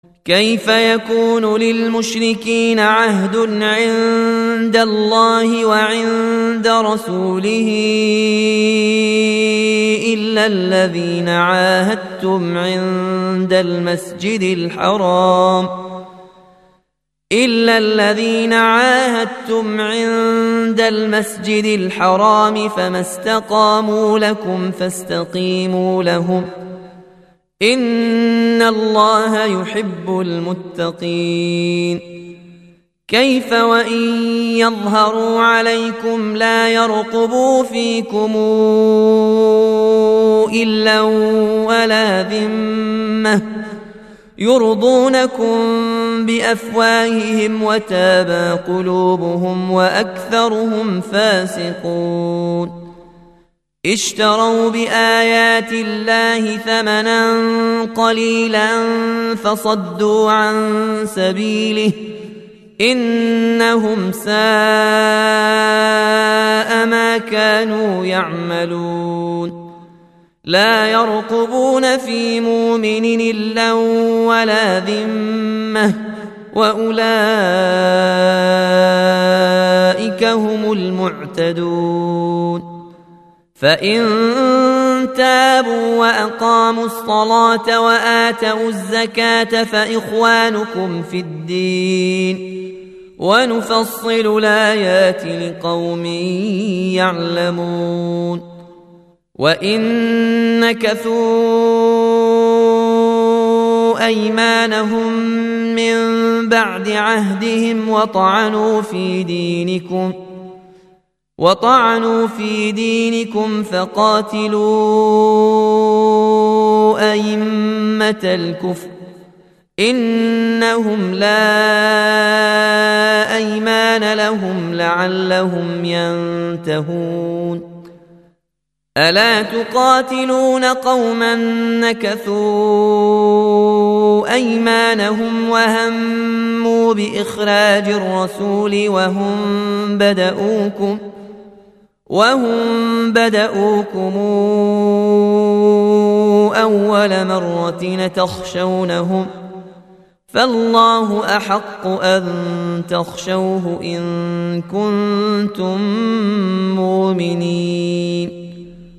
كيف يكون للمشركين عهد عند الله وعند رسوله إلا الذين عاهدتم عند المسجد الحرام فما استقاموا لكم فاستقيموا لهم إن الله يحب المتقين. كيف وإن يظهروا عليكم لا يرقبوا فيكم إلا ولا ذمة يرضونكم بأفواههم وتابى قلوبهم وأكثرهم فاسقون. اشتروا بآيات الله ثمنا قليلا فصدوا عن سبيله إنهم ساء ما كانوا يعملون. لا يرقبون في مؤمن إلا ولا ذمة وأولئك هم المعتدون. فإن تابوا وأقاموا الصلاة وآتوا الزكاة فإخوانكم في الدين ونفصل الآيات لقوم يعلمون. وإن نكثوا أيمانهم من بعد عهدهم وطعنوا في دينكم فقاتلوا أئمة الكفر إنهم لا أيمان لهم لعلهم ينتهون. ألا تقاتلون قوما نكثوا أيمانهم وهموا بإخراج الرسول وهم بدؤوكم أول مرة تخشونهم فالله أحق أن تخشوه إن كنتم مؤمنين.